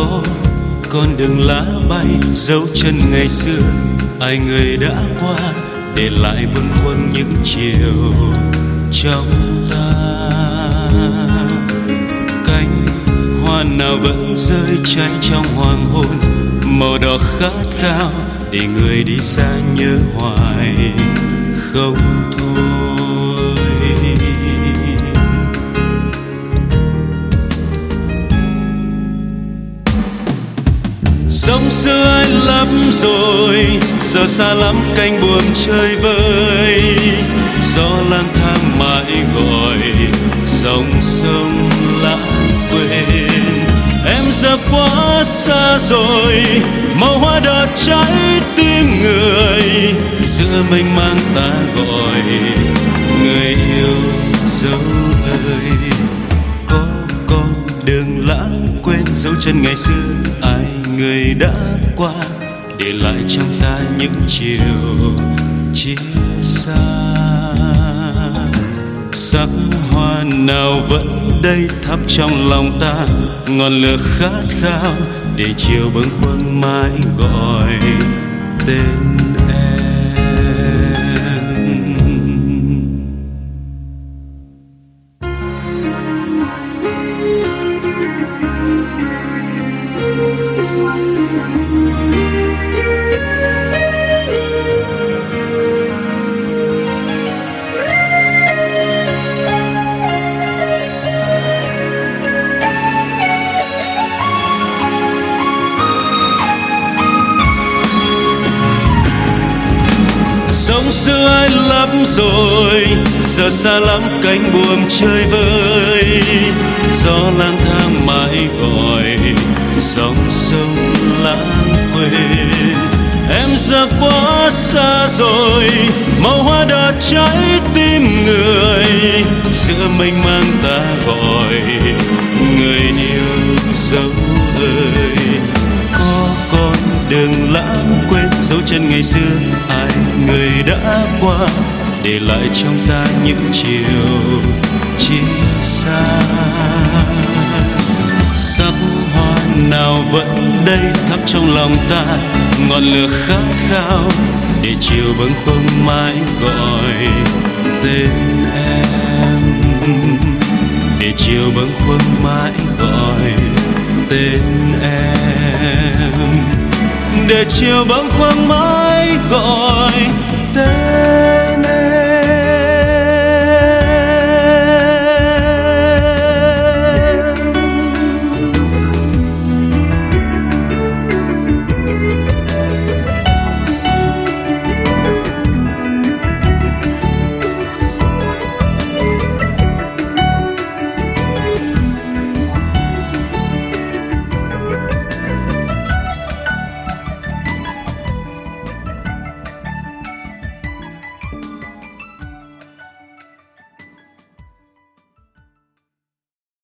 có con đường lá bay dấu chân ngày xưa, ai người đã qua để lại bâng khuâng những chiều trong ta. Cánh hoa nào vẫn rơi cháy trong hoàng hôn, màu đỏ khát khao để người đi xa nhớ hoài không thôi. Sông xưa ai lắm rồi, giờ xa lắm cánh buồm chơi vơi. Gió lang thang mãi gọi, dòng sông lãng quên. Em giờ quá xa rồi, màu hoa đỏ trái tim người. Giữa mênh mang ta gọi, người yêu dấu ơi. Có con đường lãng quên dấu chân ngày xưa, ai người đã qua để lại trong ta những chiều chia xa. Sắc hoa nào vẫn đây thắp trong lòng ta, ngọn lửa khát khao để chiều bâng khuâng mãi gọi tên em. Sông xưa ai lắm rồi, giờ xa lắm cánh buồm chơi vơi. Gió lang thang mãi gọi, dòng sông lãng quên. Em giờ quá xa rồi, màu hoa đỏ trái tim người. Giữa mênh mang ta gọi, người yêu dấu ơi. Có con đường lãng quên dấu chân ngày xưa, ai người đã qua để lại trong ta những chiều chia xa. Sắc hoa nào vẫn đây thắp trong lòng ta, ngọn lửa khát khao để chiều bâng khuâng mãi gọi tên em. Để chiều bâng khuâng mãi gọi tên em. Để chiều bâng khuâng mãi gọi